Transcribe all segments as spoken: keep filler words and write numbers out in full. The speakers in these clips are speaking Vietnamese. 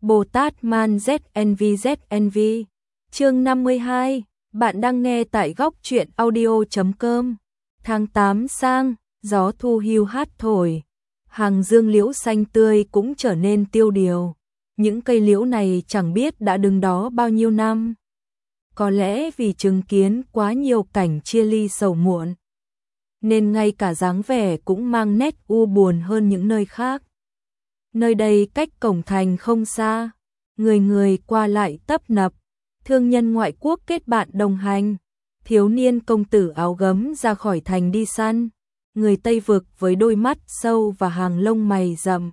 Bồ Tát Man Z N V Z N V. Chương năm mươi hai, bạn đang nghe tại góc truyện audio chấm com. Tháng tám sang, gió thu hiu hát thổi, hàng dương liễu xanh tươi cũng trở nên tiêu điều. Những cây liễu này chẳng biết đã đứng đó bao nhiêu năm. Có lẽ vì chứng kiến quá nhiều cảnh chia ly sầu muộn, nên ngay cả dáng vẻ cũng mang nét u buồn hơn những nơi khác. Nơi đây cách cổng thành không xa, người người qua lại tấp nập, thương nhân ngoại quốc kết bạn đồng hành, thiếu niên công tử áo gấm ra khỏi thành đi săn, người Tây vực với đôi mắt sâu và hàng lông mày rậm.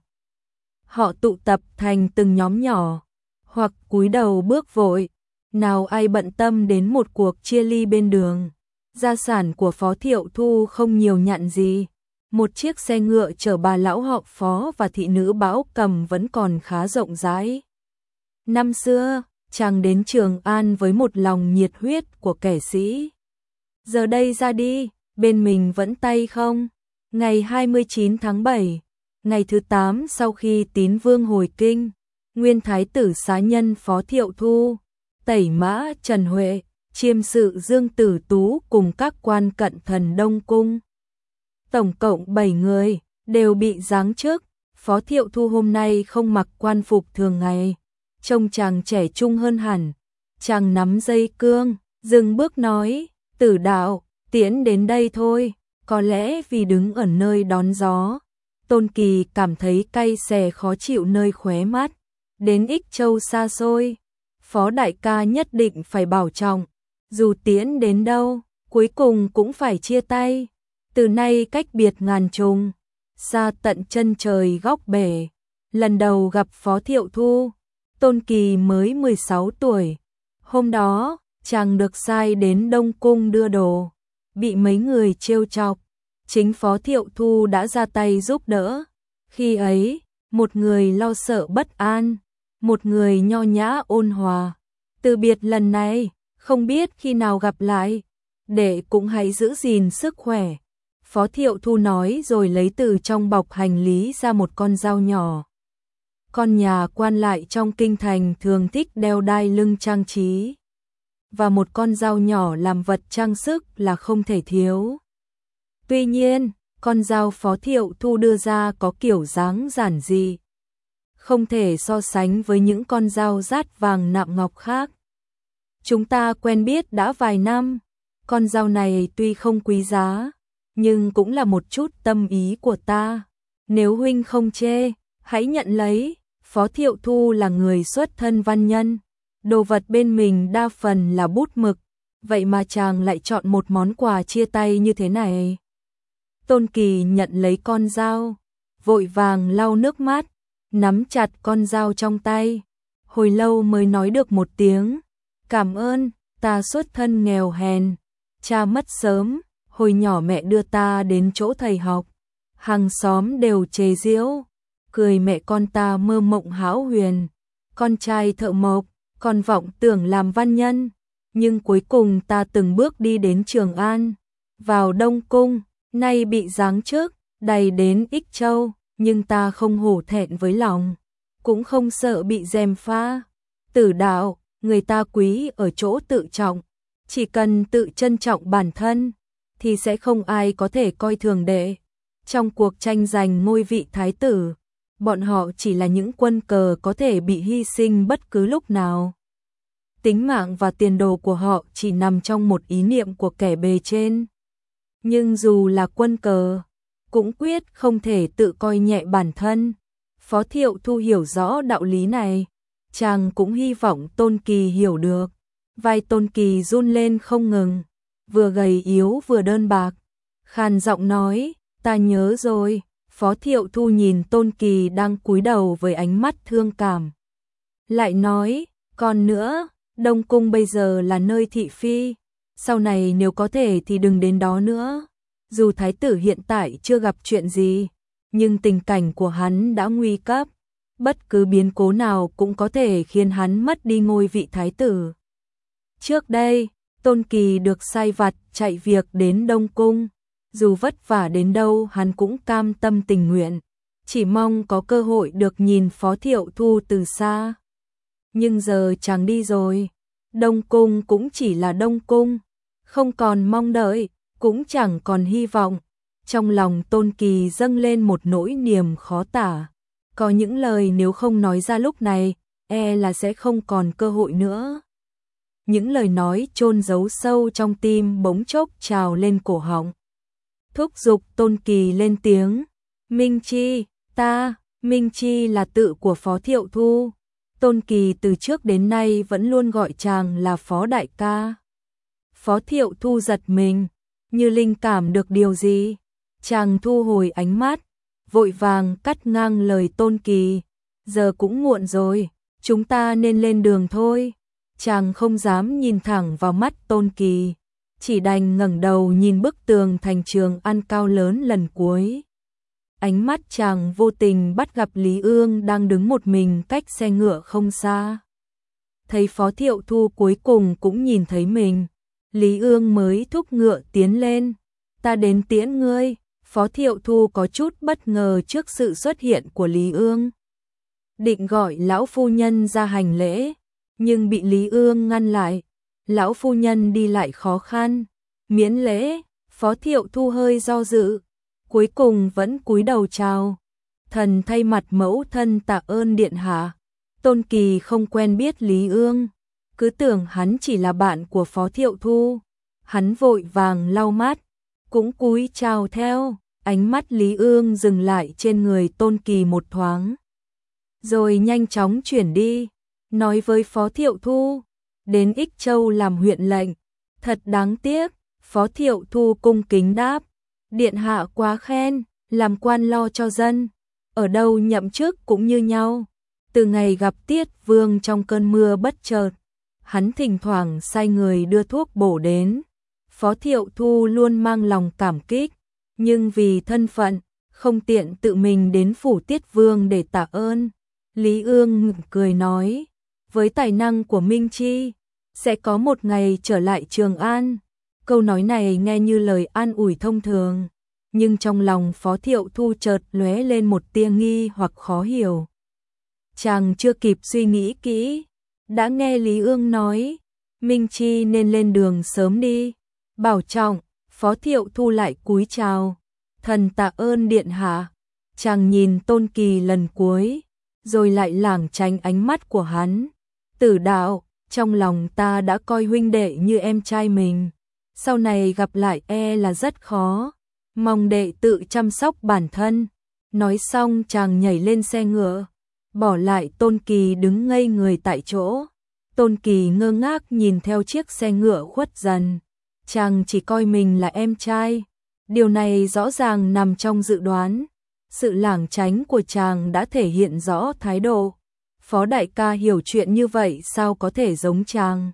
Họ tụ tập thành từng nhóm nhỏ, hoặc cúi đầu bước vội, nào ai bận tâm đến một cuộc chia ly bên đường. Gia sản của Phó Thiệu Thu không nhiều nhặn gì. Một chiếc xe ngựa chở bà lão họ Phó và thị nữ Bảo Cầm vẫn còn khá rộng rãi. Năm xưa, chàng đến Trường An với một lòng nhiệt huyết của kẻ sĩ. Giờ đây ra đi, bên mình vẫn tay không. Ngày hai mươi chín tháng bảy, ngày thứ tám sau khi Tín Vương hồi kinh, nguyên thái tử xá nhân Phó Thiệu Thu, tẩy mã Trần Huệ, chiêm sự Dương Tử Tú cùng các quan cận thần Đông Cung. Tổng cộng bảy người, đều bị giáng chức. Phó Thiệu Thu hôm nay không mặc quan phục thường ngày, trông chàng trẻ trung hơn hẳn. Chàng nắm dây cương, dừng bước nói, Tử đạo, tiễn đến đây thôi. Có lẽ vì đứng ở nơi đón gió, Tôn Kỳ cảm thấy cay xè khó chịu nơi khóe mắt. Đến Ích Châu xa xôi, Phó đại ca nhất định phải bảo trọng. Dù tiễn đến đâu, cuối cùng cũng phải chia tay. Từ nay cách biệt ngàn trùng, xa tận chân trời góc bể. Lần đầu gặp Phó Thiệu Thu, Tôn Kỳ mới mười sáu tuổi. Hôm đó, chàng được sai đến Đông Cung đưa đồ, bị mấy người trêu chọc. Chính Phó Thiệu Thu đã ra tay giúp đỡ. Khi ấy, một người lo sợ bất an, một người nho nhã ôn hòa. Từ biệt lần này, không biết khi nào gặp lại, để cũng hãy giữ gìn sức khỏe. Phó Thiệu Thu nói rồi lấy từ trong bọc hành lý ra một con dao nhỏ. Con nhà quan lại trong kinh thành thường thích đeo đai lưng trang trí, và một con dao nhỏ làm vật trang sức là không thể thiếu. Tuy nhiên, con dao Phó Thiệu Thu đưa ra có kiểu dáng giản dị, không thể so sánh với những con dao rát vàng nạm ngọc khác. Chúng ta quen biết đã vài năm, con dao này tuy không quý giá, nhưng cũng là một chút tâm ý của ta. Nếu huynh không chê, hãy nhận lấy. Phó Thiệu Thu là người xuất thân văn nhân, đồ vật bên mình đa phần là bút mực, vậy mà chàng lại chọn một món quà chia tay như thế này. Tôn Kỳ nhận lấy con dao, vội vàng lau nước mắt, nắm chặt con dao trong tay, hồi lâu mới nói được một tiếng, cảm ơn. Ta xuất thân nghèo hèn, cha mất sớm, hồi nhỏ mẹ đưa ta đến chỗ thầy học, hàng xóm đều chế giễu, cười mẹ con ta mơ mộng hão huyền, con trai thợ mộc, con vọng tưởng làm văn nhân, nhưng cuối cùng ta từng bước đi đến Trường An, vào Đông Cung, nay bị giáng chức, đày đến Ích Châu, nhưng ta không hổ thẹn với lòng, cũng không sợ bị gièm pha. Tử đạo, người ta quý ở chỗ tự trọng, chỉ cần tự trân trọng bản thân, thì sẽ không ai có thể coi thường đệ. Trong cuộc tranh giành ngôi vị thái tử, bọn họ chỉ là những quân cờ có thể bị hy sinh bất cứ lúc nào. Tính mạng và tiền đồ của họ chỉ nằm trong một ý niệm của kẻ bề trên. Nhưng dù là quân cờ, cũng quyết không thể tự coi nhẹ bản thân. Phó Thiệu Thu hiểu rõ đạo lý này, chàng cũng hy vọng Tôn Kỳ hiểu được. Vai Tôn Kỳ run lên không ngừng, vừa gầy yếu vừa đơn bạc, khàn giọng nói, ta nhớ rồi. Phó Thiệu Thu nhìn Tôn Kỳ đang cúi đầu với ánh mắt thương cảm, lại nói, còn nữa, Đông Cung bây giờ là nơi thị phi, sau này nếu có thể thì đừng đến đó nữa. Dù thái tử hiện tại chưa gặp chuyện gì, nhưng tình cảnh của hắn đã nguy cấp, bất cứ biến cố nào cũng có thể khiến hắn mất đi ngôi vị thái tử. Trước đây, Tôn Kỳ được sai vặt chạy việc đến Đông Cung, dù vất vả đến đâu hắn cũng cam tâm tình nguyện. chỉ mong có cơ hội được nhìn Phó Thiệu Thu từ xa. Nhưng giờ chàng đi rồi, Đông Cung cũng chỉ là Đông Cung, không còn mong đợi, cũng chẳng còn hy vọng. Trong lòng Tôn Kỳ dâng lên một nỗi niềm khó tả. Có những lời nếu không nói ra lúc này, e là sẽ không còn cơ hội nữa. Những lời nói chôn giấu sâu trong tim bỗng chốc trào lên cổ họng. Thúc giục Tôn Kỳ lên tiếng. Minh Chi, ta, Minh Chi là tự của Phó Thiệu Thu. Tôn Kỳ từ trước đến nay vẫn luôn gọi chàng là Phó đại ca. Phó Thiệu Thu giật mình, như linh cảm được điều gì. Chàng thu hồi ánh mắt, vội vàng cắt ngang lời Tôn Kỳ. Giờ cũng muộn rồi, chúng ta nên lên đường thôi. Chàng không dám nhìn thẳng vào mắt Tôn Kỳ, chỉ đành ngẩng đầu nhìn bức tường thành Trường An cao lớn lần cuối. Ánh mắt chàng vô tình bắt gặp Lý Ương đang đứng một mình cách xe ngựa không xa. Thấy Phó Thiệu Thu cuối cùng cũng nhìn thấy mình, Lý Ương mới thúc ngựa tiến lên. Ta đến tiễn ngươi. Phó Thiệu Thu có chút bất ngờ trước sự xuất hiện của Lý Ương. Định gọi lão phu nhân ra hành lễ, nhưng bị Lý Ương ngăn lại. Lão phu nhân đi lại khó khăn, miễn lễ. Phó Thiệu Thu hơi do dự, cuối cùng vẫn cúi đầu chào. Thần thay mặt mẫu thân tạ ơn điện hạ. Tôn Kỳ không quen biết Lý Ương, cứ tưởng hắn chỉ là bạn của Phó Thiệu Thu. Hắn vội vàng lau mắt, cũng cúi chào theo. Ánh mắt Lý Ương dừng lại trên người Tôn Kỳ một thoáng, rồi nhanh chóng chuyển đi, nói với Phó Thiệu Thu. Đến Ích Châu làm huyện lệnh, thật đáng tiếc. Phó Thiệu Thu cung kính đáp. Điện hạ quá khen, làm quan lo cho dân, ở đâu nhậm chức cũng như nhau. Từ ngày gặp Tiết Vương trong cơn mưa bất chợt, hắn thỉnh thoảng sai người đưa thuốc bổ đến. Phó Thiệu Thu luôn mang lòng cảm kích, nhưng vì thân phận, không tiện tự mình đến phủ Tiết Vương để tạ ơn. Lý Ương cười nói, với tài năng của Minh Chi, sẽ có một ngày trở lại Trường An. Câu nói này nghe như lời an ủi thông thường, nhưng trong lòng Phó Thiệu Thu chợt lóe lên một tia nghi hoặc khó hiểu. Chàng chưa kịp suy nghĩ kỹ, đã nghe Lý Ương nói, Minh Chi nên lên đường sớm đi. Bảo trọng. Phó Thiệu Thu lại cúi chào. Thần tạ ơn điện hạ. Chàng nhìn Tôn Kỳ lần cuối, rồi lại lảng tránh ánh mắt của hắn. Tử đạo, trong lòng ta đã coi huynh đệ như em trai mình, sau này gặp lại e là rất khó, mong đệ tự chăm sóc bản thân. Nói xong chàng nhảy lên xe ngựa, bỏ lại Tôn Kỳ đứng ngây người tại chỗ. Tôn Kỳ ngơ ngác nhìn theo chiếc xe ngựa khuất dần. Chàng chỉ coi mình là em trai, điều này rõ ràng nằm trong dự đoán. Sự lảng tránh của chàng đã thể hiện rõ thái độ. Phó đại ca hiểu chuyện như vậy sao có thể giống chàng.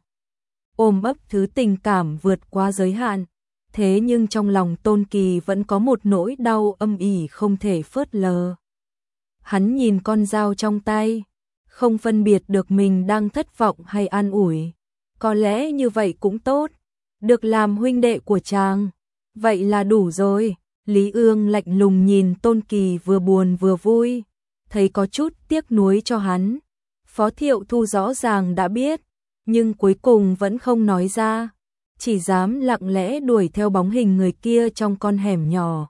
Ôm ấp thứ tình cảm vượt qua giới hạn. Thế nhưng trong lòng Tôn Kỳ vẫn có một nỗi đau âm ỉ không thể phớt lờ. Hắn nhìn con dao trong tay, không phân biệt được mình đang thất vọng hay an ủi. Có lẽ như vậy cũng tốt, được làm huynh đệ của chàng, vậy là đủ rồi. Lý Ương lạnh lùng nhìn Tôn Kỳ vừa buồn vừa vui, thấy có chút tiếc nuối cho hắn. Phó Thiệu Thu rõ ràng đã biết, nhưng cuối cùng vẫn không nói ra, chỉ dám lặng lẽ đuổi theo bóng hình người kia trong con hẻm nhỏ.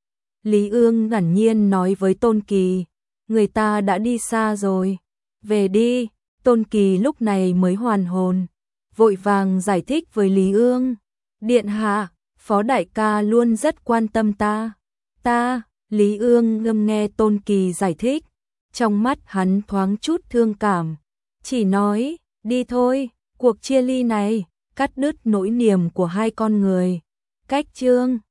Lý Ương ngẩn nhiên nói với Tôn Kỳ, người ta đã đi xa rồi, về đi. Tôn Kỳ lúc này mới hoàn hồn, vội vàng giải thích với Lý Ương, điện hạ, Phó đại ca luôn rất quan tâm ta. Ta, Lý Ương ngâm nghe Tôn Kỳ giải thích, trong mắt hắn thoáng chút thương cảm, chỉ nói, đi thôi, cuộc chia ly này, cắt đứt nỗi niềm của hai con người. Cách chương